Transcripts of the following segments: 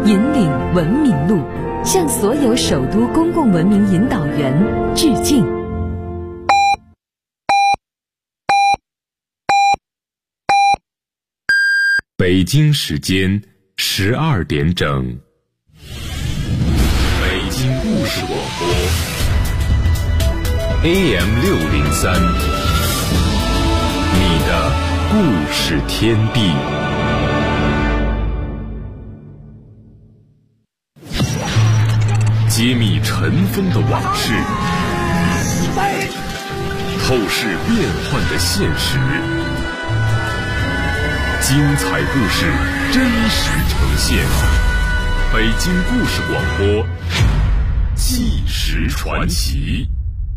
引领文明路，向所有首都公共文明引导员致敬。 北京时间12点整，北京故事广播 AM603，你的故事天地。揭秘尘封的往事，透视变幻的现实，精彩故事真实呈现。北京故事广播，纪实传奇。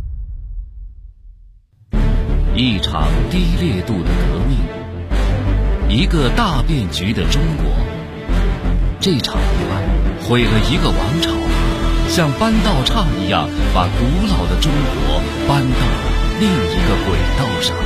一场低烈度的革命，一个大变局的中国。这场意外毁了一个王朝，像搬道岔一样把古老的中国搬到了另一个轨道上。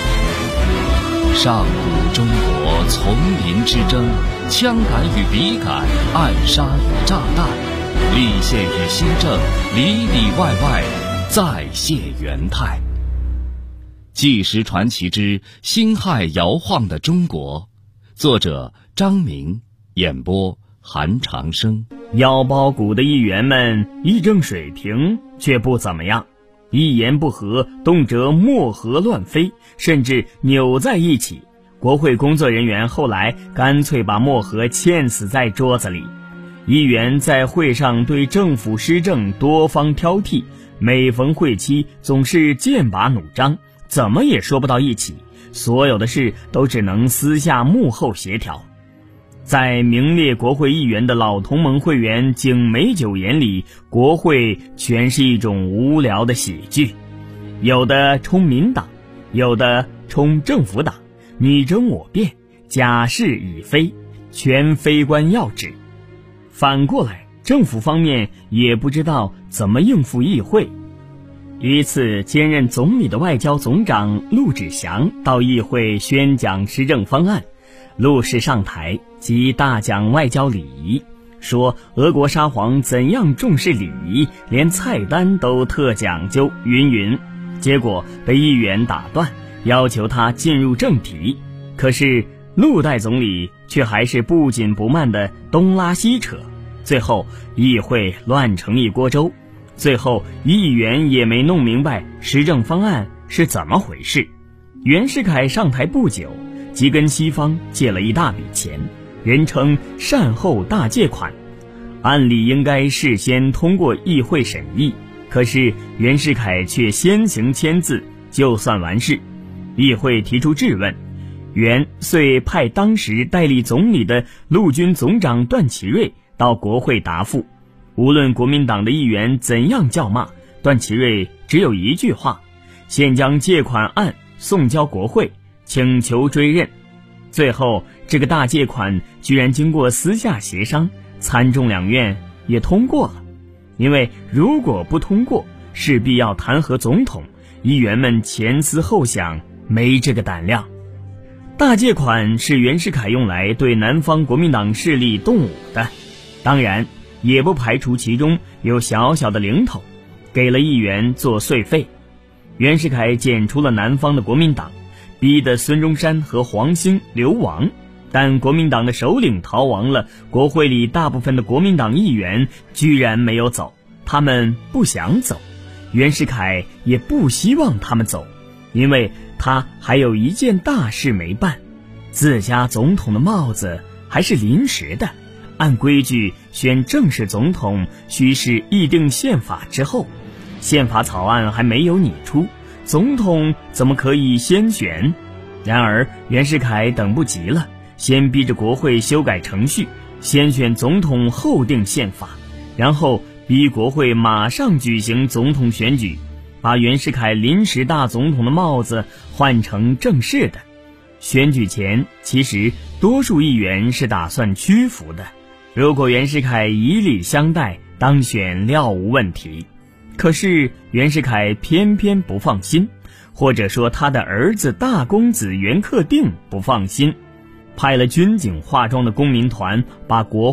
上古中国丛林之争，枪杆与笔杆，暗杀与炸弹，立宪与新政，里里外外再现元态。纪实传奇之辛亥摇晃的中国，作者张明，演播韩长生。 腰包骨的议员们议政水平却不怎么样，一言不合动辄墨盒乱飞，甚至扭在一起。国会工作人员后来干脆把墨盒嵌死在桌子里。议员在会上对政府施政多方挑剔，每逢会期总是剑拔弩张，怎么也说不到一起，所有的事都只能私下幕后协调。在名列国会议员的老同盟会员景美九眼里，国会全是一种无聊的喜剧，有的冲民党，有的冲政府党，你争我辩，假是已非，全非关要旨。反过来，政府方面也不知道怎么应付议会。一次，兼任总理的外交总长陆志祥到议会宣讲施政方案。陆氏上台即大讲外交礼仪，说俄国沙皇怎样重视礼仪，连菜单都特讲究云云。结果被议员打断，要求他进入正题。可是陆代总理却还是不紧不慢地东拉西扯，最后议会乱成一锅粥。最后议员也没弄明白施政方案是怎么回事。袁世凯上台不久，即跟西方借了一大笔钱，人称善后大借款，按理应该事先通过议会审议，可是袁世凯却先行签字就算完事。议会提出质问，袁遂派当时代理总理的陆军总长段祺瑞到国会答复。无论国民党的议员怎样叫骂，段祺瑞只有一句话：现将借款案送交国会，请求追认。最后这个大借款居然经过私下协商，参众两院也通过了。因为如果不通过，势必要弹劾总统，议员们前思后想，没这个胆量。大借款是袁世凯用来对南方国民党势力动武的，当然也不排除其中有小小的零头，给了议员做税费。袁世凯剪除了南方的国民党，逼得孙中山和黄兴流亡，但国民党的首领逃亡了，国会里大部分的国民党议员居然没有走，他们不想走，袁世凯也不希望他们走，因为他还有一件大事没办，自家总统的帽子还是临时的，按规矩选正式总统须是议定宪法之后，宪法草案还没有拟出，总统怎么可以先选？然而袁世凯等不及了，先逼着国会修改程序，先选总统后定宪法，然后逼国会马上举行总统选举，把袁世凯临时大总统的帽子换成正式的。选举前，其实多数议员是打算屈服的，如果袁世凯以礼相待，当选料无问题。可是袁世凯偏偏不放心，或者说他的儿子大公子袁克定不放心，派了军警化妆的公民团把国会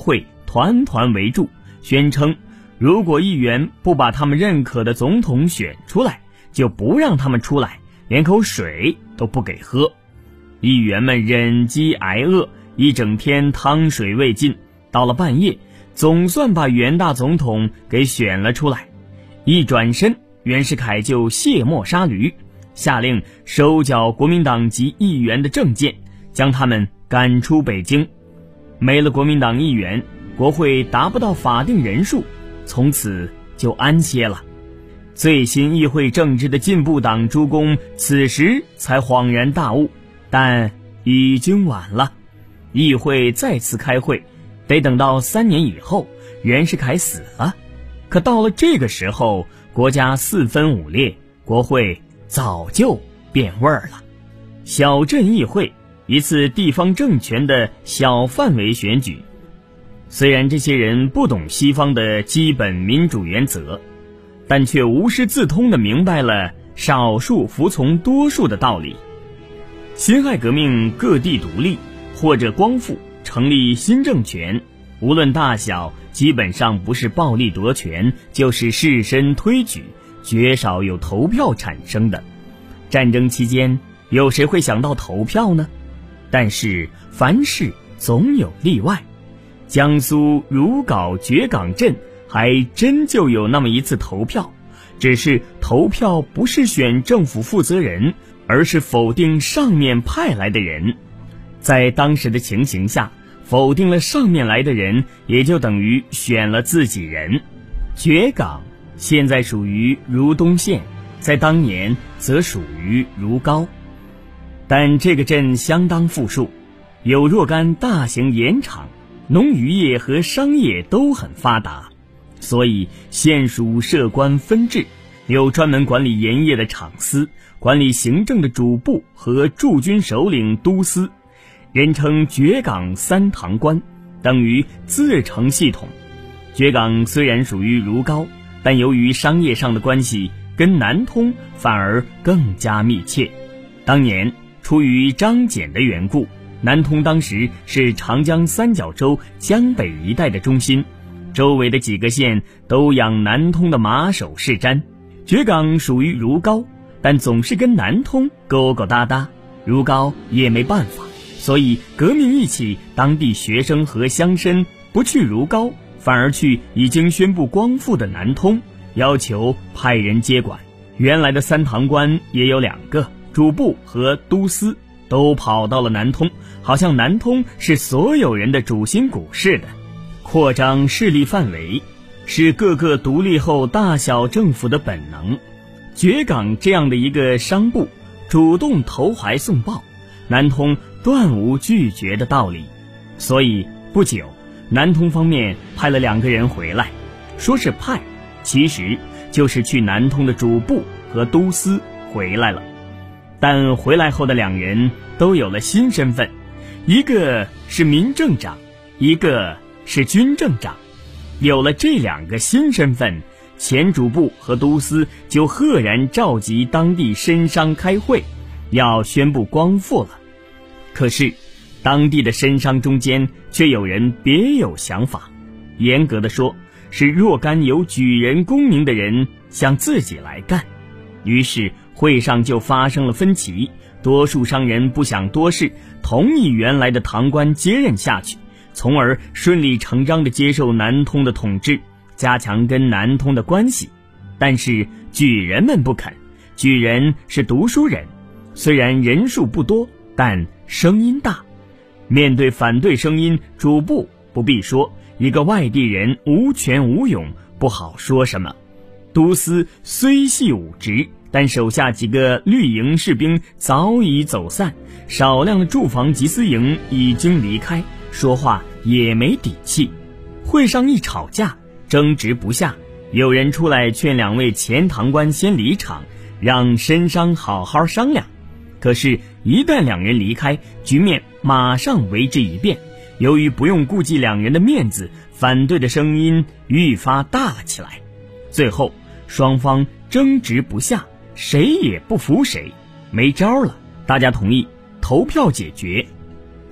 团团围住，宣称如果议员不把他们认可的总统选出来，就不让他们出来，连口水都不给喝。议员们忍饥挨饿，一整天汤水未进，到了半夜，总算把袁大总统给选了出来。一转身，袁世凯就卸磨杀驴，下令收缴国民党籍议员的证件，将他们赶出北京。没了国民党议员，国会达不到法定人数，从此就安歇了。最新议会政治的进步党诸公此时才恍然大悟，但已经晚了。议会再次开会，得等到3年以后，袁世凯死了。可到了这个时候，国家4分5裂，国会早就变味儿了。小镇议会，一次地方政权的小范围选举。虽然这些人不懂西方的基本民主原则，但却无师自通地明白了少数服从多数的道理。辛亥革命各地独立或者光复，成立新政权，无论大小，基本上不是暴力夺权，就是士绅推举，绝少有投票产生的。战争期间，有谁会想到投票呢？但是凡事总有例外。江苏如皋绝港镇还真就有那么一次投票，只是投票不是选政府负责人，而是否定上面派来的人。在当时的情形下，否定了上面来的人，也就等于选了自己人。绝港现在属于如东县，在当年则属于如皋。但这个镇相当富庶，有若干大型盐场，农渔业和商业都很发达，所以县属设官分治，有专门管理盐业的厂司，管理行政的主簿和驻军首领督司，人称绝港3堂官，等于自成系统。绝港虽然属于如皋，但由于商业上的关系，跟南通反而更加密切。当年出于张謇的缘故，南通当时是长江三角洲江北一带的中心，周围的几个县都养南通的马首是瞻。绝港属于如皋，但总是跟南通勾勾搭搭，如皋也没办法，所以革命一起，当地学生和乡绅不去如皋，反而去已经宣布光复的南通，要求派人接管。原来的3堂官也有2个，主簿和督司都跑到了南通，好像南通是所有人的主心骨似的。扩张势力范围是各个独立后大小政府的本能。绝港这样的一个商部主动投怀送抱，南通断无拒绝的道理。所以不久，南通方面派了2个人回来，说是派，其实就是去南通的主簿和督司回来了。但回来后的2人都有了新身份，一个是民政长，一个是军政长。有了这2个新身份，前主簿和督司就赫然召集当地绅商开会，要宣布光复了。可是当地的绅商中间却有人别有想法，严格的说，是若干有举人功名的人想自己来干。于是会上就发生了分歧，多数商人不想多事，同意原来的堂官接任下去，从而顺理成章地接受南通的统治，加强跟南通的关系。但是举人们不肯，举人是读书人，虽然人数不多，但声音大。面对反对声音，主簿不必说，一个外地人无权无勇，不好说什么。督司虽系武职，但手下几个绿营士兵早已走散，少量的驻防缉私营已经离开，说话也没底气。会上一吵架，争执不下，有人出来劝2位前堂官先离场，让绅商好好商量。可是一旦2人离开，局面马上为之一变。由于不用顾忌2人的面子，反对的声音愈发大了起来。最后双方争执不下，谁也不服谁，没招了，大家同意投票解决。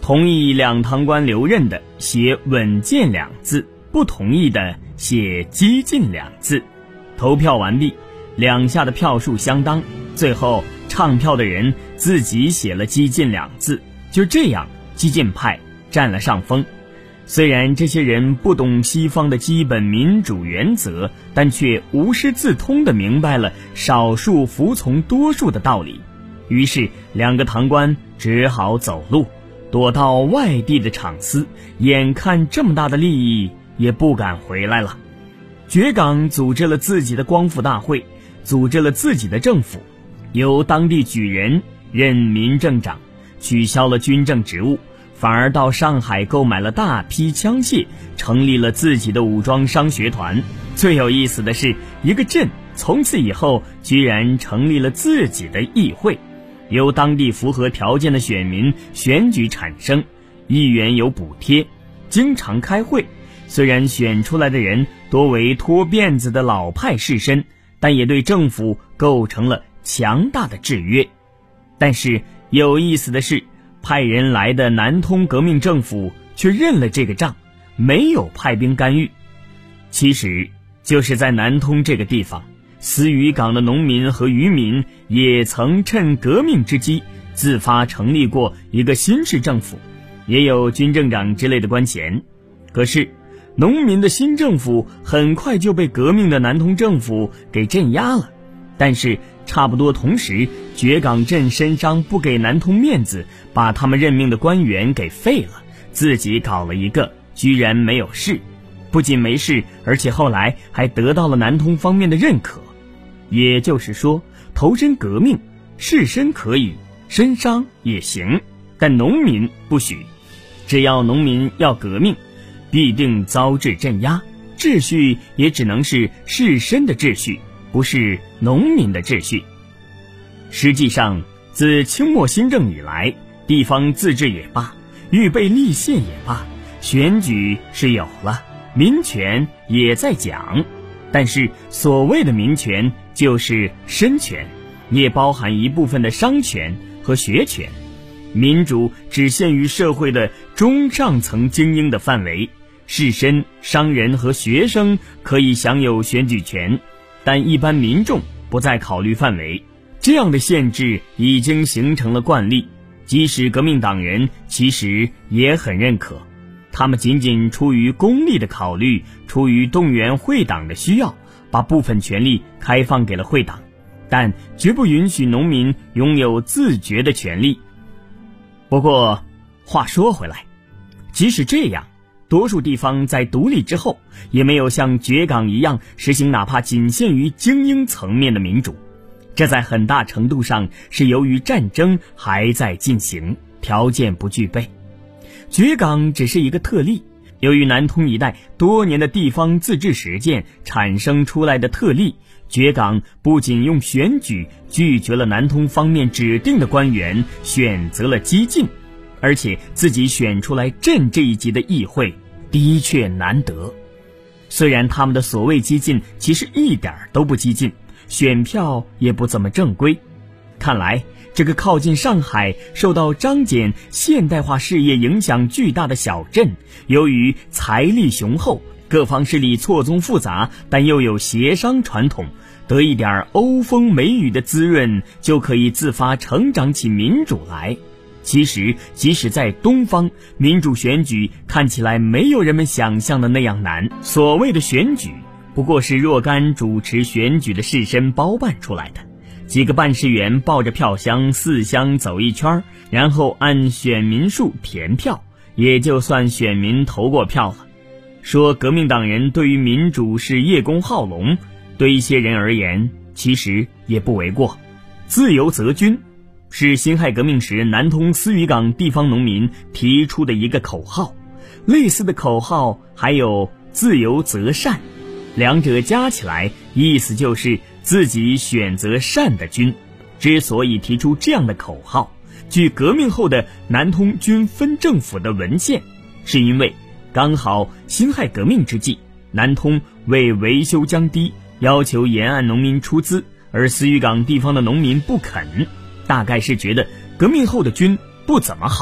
同意两堂官留任的写稳健2字，不同意的写激进2字。投票完毕，两下的票数相当，最后唱票的人自己写了激进2字，就这样激进派占了上风。虽然这些人不懂西方的基本民主原则，但却无师自通地明白了少数服从多数的道理。于是两个堂官只好走路，躲到外地的场司，眼看这么大的利益也不敢回来了。觉岗组织了自己的光复大会，组织了自己的政府，由当地举人任民政长，取消了军政职务，反而到上海购买了大批枪械，成立了自己的武装商学团。最有意思的是，一个镇从此以后居然成立了自己的议会，由当地符合条件的选民选举产生，议员有补贴，经常开会。虽然选出来的人多为脱辫子的老派士绅，但也对政府构成了强大的制约。但是有意思的是，派人来的南通革命政府却认了这个账，没有派兵干预。其实就是在南通这个地方，思渔港的农民和渔民也曾趁革命之机自发成立过一个新式政府，也有军政长之类的官衔。可是农民的新政府很快就被革命的南通政府给镇压了。但是差不多同时，觉岗镇绅商不给南通面子，把他们任命的官员给废了，自己搞了一个，居然没有事。不仅没事，而且后来还得到了南通方面的认可。也就是说，投身革命，士绅可以，绅商也行，但农民不许。只要农民要革命，必定遭致镇压，秩序也只能是士绅的秩序，不是农民的秩序。实际上，自清末新政以来，地方自治也罢，预备立宪也罢，选举是有了，民权也在讲。但是所谓的民权就是绅权，也包含一部分的商权和学权。民主只限于社会的中上层精英的范围，士绅、商人和学生可以享有选举权，但一般民众不在考虑范围。这样的限制已经形成了惯例，即使革命党人其实也很认可，他们仅仅出于功利的考虑，出于动员会党的需要，把部分权力开放给了会党，但绝不允许农民拥有自决的权利。不过话说回来，即使这样，多数地方在独立之后也没有像觉岗一样实行哪怕仅限于精英层面的民主，这在很大程度上是由于战争还在进行，条件不具备。觉岗只是一个特例，由于南通一带多年的地方自治实践产生出来的特例，觉岗不仅用选举拒绝了南通方面指定的官员，选择了激进，而且自己选出来镇这一级的议会，的确难得。虽然他们的所谓激进其实一点都不激进，选票也不怎么正规。看来这个靠近上海、受到张謇现代化事业影响巨大的小镇，由于财力雄厚，各方势力错综复杂，但又有协商传统，得一点欧风美雨的滋润，就可以自发成长起民主来。其实即使在东方，民主选举看起来没有人们想象的那样难。所谓的选举不过是若干主持选举的士绅包办出来的，几个办事员抱着票箱四乡走一圈，然后按选民数填票，也就算选民投过票了。说革命党人对于民主是叶公好龙，对一些人而言其实也不为过。自由则军是辛亥革命时南通思渔港地方农民提出的一个口号，类似的口号还有自由则善，两者加起来意思就是自己选择善的军。之所以提出这样的口号，据革命后的南通军分政府的文献，是因为刚好辛亥革命之际，南通为维修江堤要求沿岸农民出资，而思渔港地方的农民不肯，大概是觉得革命后的军不怎么好，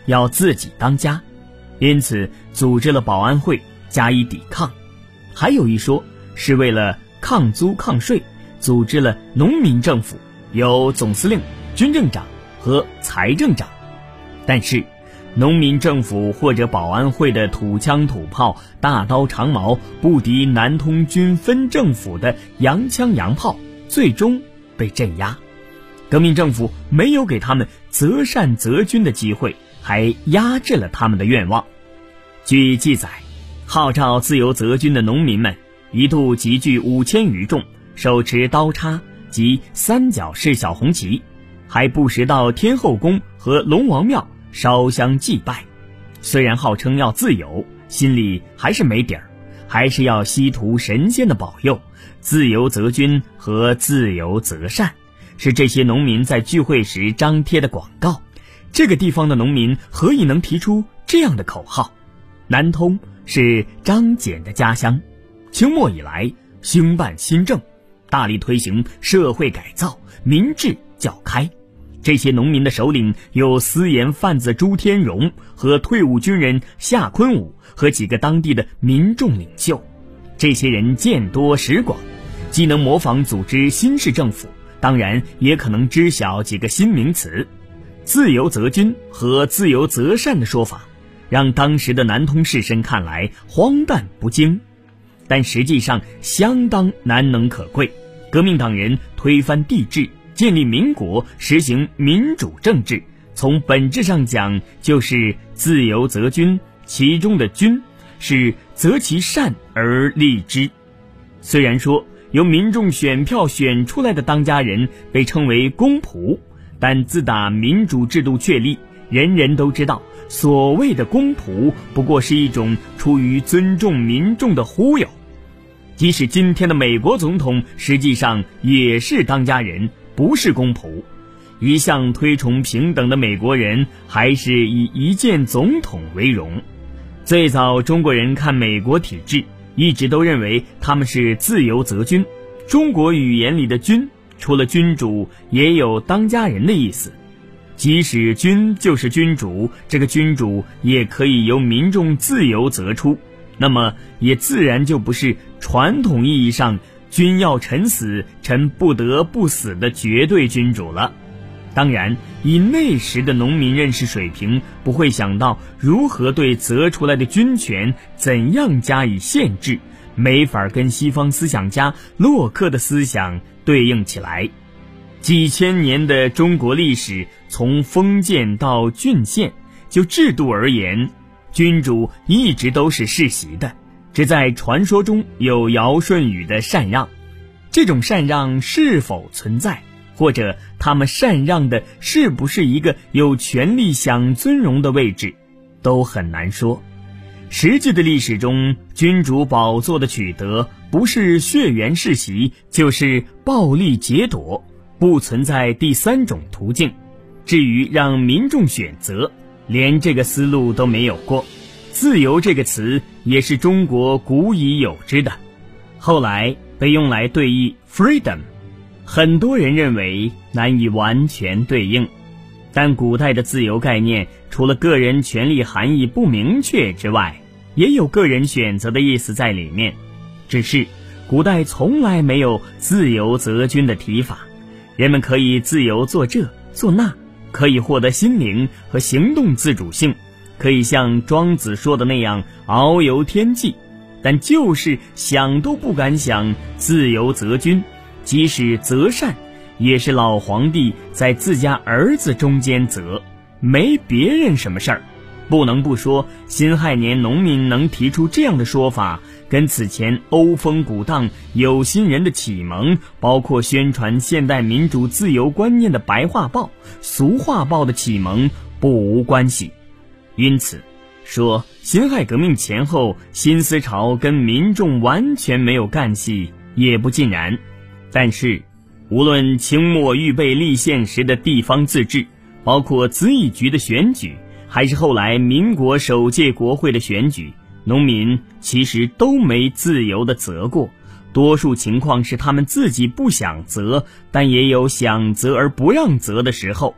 要自己当家，因此组织了保安会加以抵抗。还有一说是为了抗租抗税，组织了农民政府，有总司令、军政长和财政长。但是农民政府或者保安会的土枪土炮、大刀长矛不敌南通军分政府的洋枪洋炮，最终被镇压。革命政府没有给他们择善择君的机会，还压制了他们的愿望。据记载，号召自由择君的农民们一度集聚5000余众，手持刀叉及三角式小红旗，还不时到天后宫和龙王庙烧香祭拜。虽然号称要自由，心里还是没底儿，还是要希图神仙的保佑。自由择君和自由择善是这些农民在聚会时张贴的广告。这个地方的农民何以能提出这样的口号？南通是张謇的家乡，清末以来兴办新政，大力推行社会改造，民智较开。这些农民的首领有私盐贩子朱天荣和退伍军人夏坤武和几个当地的民众领袖。这些人见多识广，既能模仿组织新式政府，当然也可能知晓几个新名词。自由择君和自由择善的说法让当时的南通士绅看来荒诞不经，但实际上相当难能可贵。革命党人推翻帝制，建立民国，实行民主政治，从本质上讲就是自由择君，其中的君是择其善而立之。虽然说由民众选票选出来的当家人被称为公仆，但自打民主制度确立，人人都知道所谓的公仆不过是一种出于尊重民众的忽悠。即使今天的美国总统实际上也是当家人，不是公仆。一向推崇平等的美国人还是以一见总统为荣。最早中国人看美国体制一直都认为他们是自由择君。中国语言里的君除了君主也有当家人的意思，即使君就是君主，这个君主也可以由民众自由择出，那么也自然就不是传统意义上君要臣死，臣不得不死的绝对君主了。当然，以那时的农民认识水平，不会想到如何对择出来的君权怎样加以限制，没法跟西方思想家洛克的思想对应起来。几千年的中国历史，从封建到郡县，就制度而言，君主一直都是世袭的，只在传说中有尧舜禹的禅让。这种禅让是否存在，或者他们禅让的是不是一个有权力享尊荣的位置，都很难说。实际的历史中，君主宝座的取得不是血缘世袭，就是暴力劫夺，不存在第三种途径。至于让民众选择，连这个思路都没有过。自由这个词也是中国古已有之的，后来被用来对译 freedom， 很多人认为难以完全对应。但古代的自由概念除了个人权利含义不明确之外，也有个人选择的意思在里面，只是古代从来没有自由择君的提法。人们可以自由做这做那，可以获得心灵和行动自主性，可以像庄子说的那样遨游天际，但就是想都不敢想自由择君，即使择善，也是老皇帝在自家儿子中间择，没别人什么事儿。不能不说，辛亥年农民能提出这样的说法，跟此前欧风鼓荡有心人的启蒙，包括宣传现代民主自由观念的白话报、俗话报的启蒙不无关系。因此说辛亥革命前后新思潮跟民众完全没有干系也不尽然。但是无论清末预备立宪时的地方自治，包括咨议局的选举，还是后来民国首届国会的选举，农民其实都没自由的择过，多数情况是他们自己不想择，但也有想择而不让择的时候。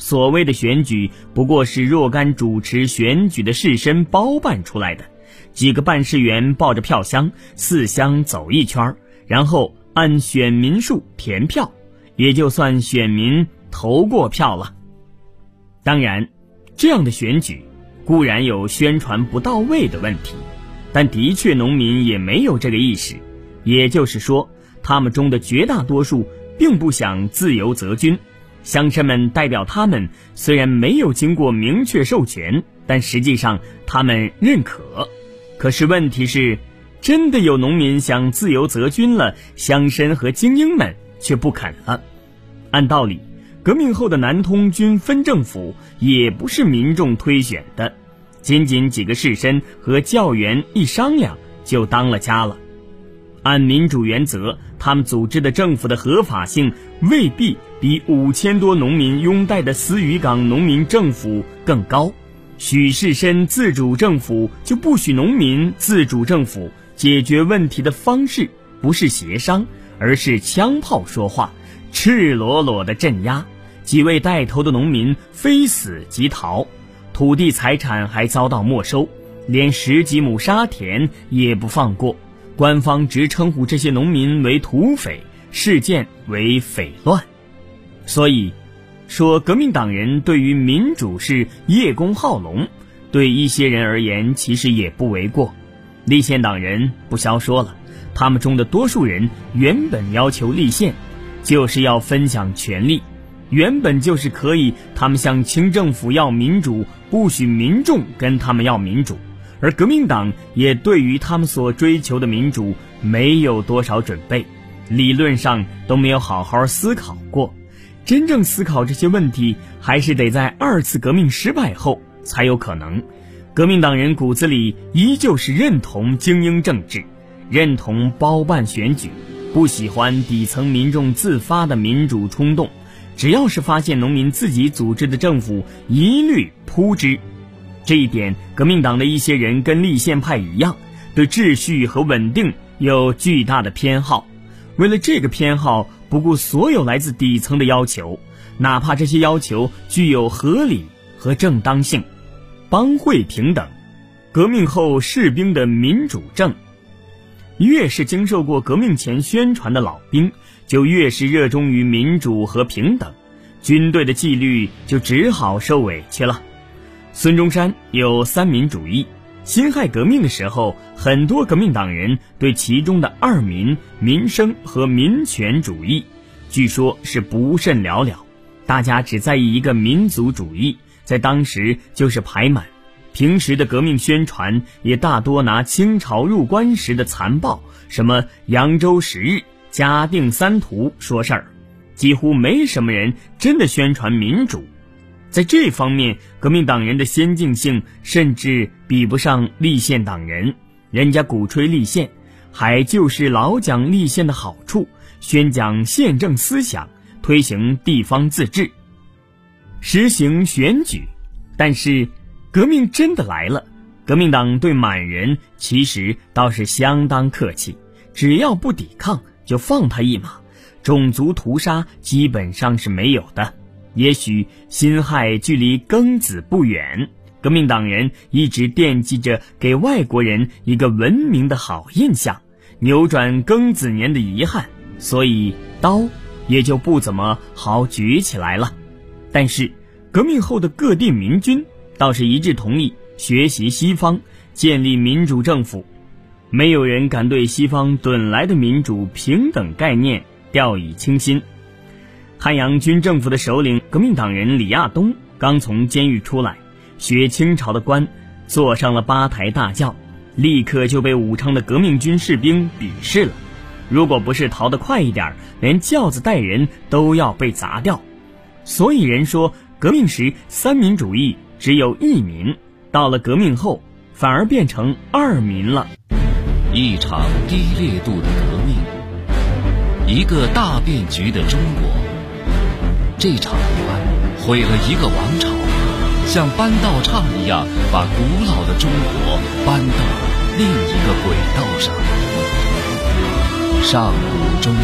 所谓的选举不过是若干主持选举的士绅包办出来的，几个办事员抱着票箱四乡走一圈，然后按选民数填票，也就算选民投过票了。当然，这样的选举固然有宣传不到位的问题，但的确农民也没有这个意识，也就是说，他们中的绝大多数并不想自由择君。乡绅们代表他们，虽然没有经过明确授权，但实际上他们认可。可是问题是，真的有农民想自由择君了，乡绅和精英们却不肯了。按道理，革命后的南通军分政府也不是民众推选的，仅仅几个士绅和教员一商量就当了家了。按民主原则，他们组织的政府的合法性未必比5000多农民拥戴的思渔港农民政府更高。许士绅自主政府就不许农民自主政府，解决问题的方式不是协商，而是枪炮说话，赤裸裸的镇压。几位带头的农民非死即逃，土地财产还遭到没收，连10几亩沙田也不放过。官方直称呼这些农民为土匪，事件为匪乱。所以说，革命党人对于民主是叶公好龙，对一些人而言其实也不为过。立宪党人不消说了，他们中的多数人原本要求立宪，就是要分享权力，原本就是可以他们向清政府要民主，不许民众跟他们要民主。而革命党也对于他们所追求的民主没有多少准备，理论上都没有好好思考过。真正思考这些问题，还是得在2次革命失败后才有可能。革命党人骨子里依旧是认同精英政治，认同包办选举，不喜欢底层民众自发的民主冲动，只要是发现农民自己组织的政府，一律扑之。这一点，革命党的一些人跟立宪派一样，对秩序和稳定有巨大的偏好。为了这个偏好，不顾所有来自底层的要求，哪怕这些要求具有合理和正当性。帮会平等，革命后士兵的民主政。越是经受过革命前宣传的老兵，就越是热衷于民主和平等，军队的纪律就只好受委屈了。孙中山有三民主义，辛亥革命的时候，很多革命党人对其中的二民、民生和民权主义，据说是不甚了了，大家只在意一个民族主义，在当时就是排满。平时的革命宣传也大多拿清朝入关时的残暴，什么扬州10日、嘉定3屠说事儿，几乎没什么人真的宣传民主。在这方面，革命党人的先进性甚至比不上立宪党人，人家鼓吹立宪，还就是老讲立宪的好处，宣讲宪政思想，推行地方自治，实行选举。但是革命真的来了，革命党对满人其实倒是相当客气，只要不抵抗就放他一马，种族屠杀基本上是没有的。也许辛亥距离庚子不远，革命党人一直惦记着给外国人一个文明的好印象，扭转庚子年的遗憾，所以刀也就不怎么好举起来了。但是革命后的各地民军倒是一致同意学习西方，建立民主政府，没有人敢对西方趸来的民主平等概念掉以轻心。汉阳军政府的首领革命党人李亚东刚从监狱出来，学清朝的官，坐上了8抬大轿，立刻就被武昌的革命军士兵鄙视了。如果不是逃得快一点，连轿子带人都要被砸掉。所以人说，革命时三民主义只有一民，到了革命后反而变成二民了。 一场低烈度的革命，一个大变局的中国。这场意外毁了一个王朝，像搬道岔一样把古老的中国搬到了另一个轨道上。上古中国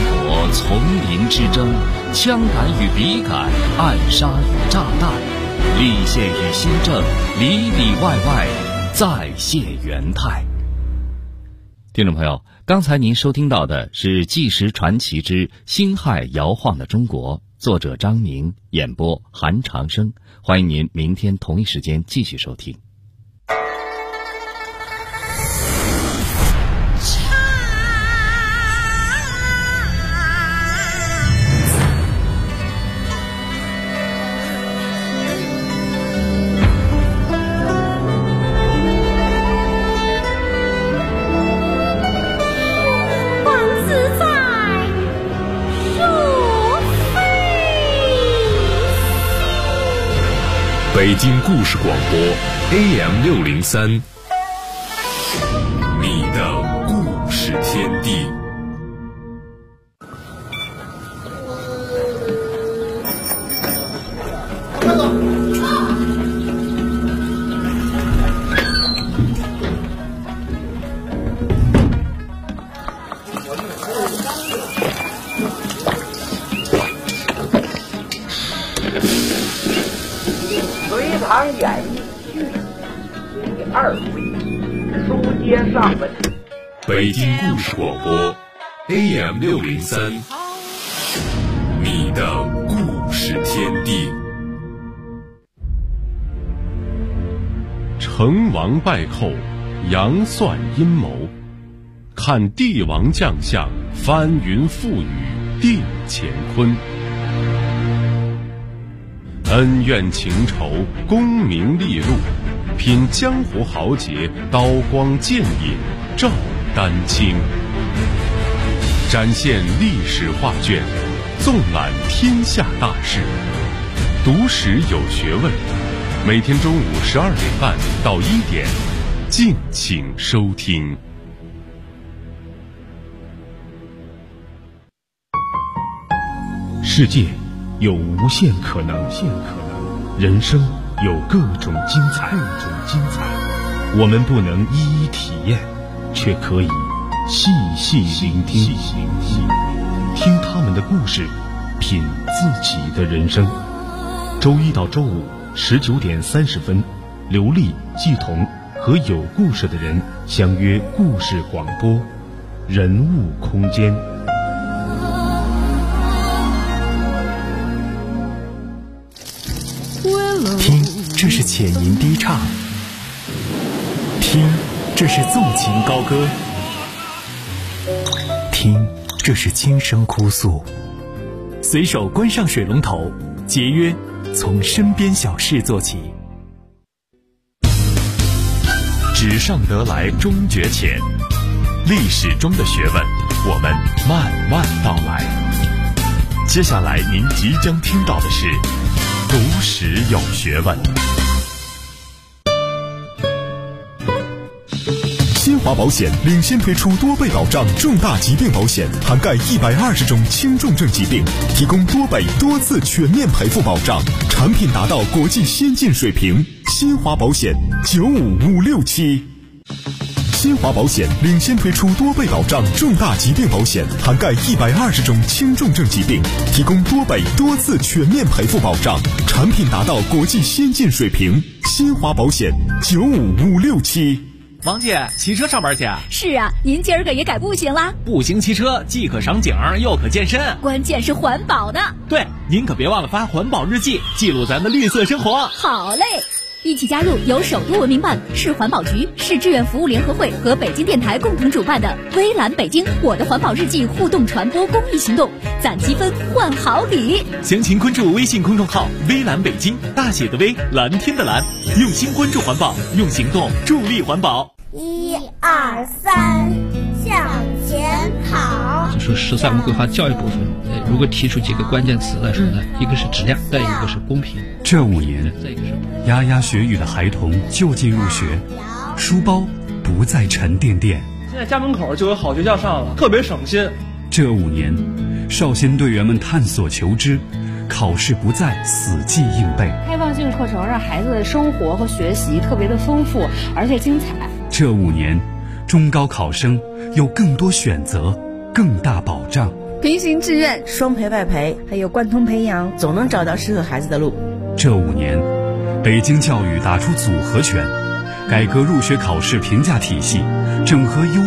丛林之争，枪杆与笔杆，暗杀与炸弹，立宪与新政，里里外外再现元态。听众朋友，刚才您收听到的是《纪实传奇之辛亥摇晃的中国》，作者张明，演播韩长生。欢迎您明天同一时间继续收听。 北京故事广播 AM603， 你的故事天地。 《隋唐演义》第2回，书接上文。 北京故事广播 AM603， 你的故事天地。 成王败寇，杨算阴谋，看帝王将相，翻云覆雨定乾坤。恩怨情仇，功名利禄，品江湖豪杰，刀光剑影照丹青。展现历史画卷，纵览天下大事，读史有学问。每天中午12点半到1点，敬请收听。 世界有无限可能，人生有各种精彩。我们不能一一体验，却可以细细聆听，听他们的故事，品自己的人生。周一到周五19点30分，刘丽、季彤和有故事的人相约故事广播，人物空间。 听，这是浅吟低唱；听，这是纵情高歌；听，这是轻声哭诉。随手关上水龙头，节约从身边小事做起。 纸上得来终觉浅，历史中的学问，我们慢慢道来。接下来您即将听到的是读史有学问。 新华保险领先推出多倍保障重大疾病保险，涵盖120种轻重症疾病，提供多倍多次全面赔付保障，产品达到国际先进水平。新华保险95567。新华保险领先推出多倍保障重大疾病保险，涵盖120种轻重症疾病，提供多倍多次全面赔付保障，产品达到国际先进水平。新华保险95567。 王姐，骑车上班去？ 是啊，您今儿个也改步行啦？ 步行骑车既可赏景又可健身， 关键是环保呢。 对，您可别忘了发环保日记，记录咱的绿色生活。 好嘞，一起加入由首都文明办、市环保局、市志愿服务联合会和北京电台共同主办的微蓝北京我的环保日记互动传播公益行动，攒积分换好礼。 详情关注微信公众号微蓝北京，大写的微，蓝天的蓝，用心关注环保，用行动助力环保。 1、2、3，向前跑。 就说13个规划教育部分，如果提出几个关键词来说呢，一个是质量，再一个是公平。 这5年，牙牙学语的孩童就近入学，书包不再沉甸甸。 现在家门口就有好学校上了，特别省心。 这5年，少先队员们探索求知，考试不再死记硬背。 开放性课程让孩子的生活和学习特别的丰富，而且精彩。 这5年，中高考生有更多选择，更大保障。 平行志愿、双培外培，还有贯通培养，总能找到适合孩子的路。 这5年，北京教育打出组合拳，改革入学考试评价体系，整合优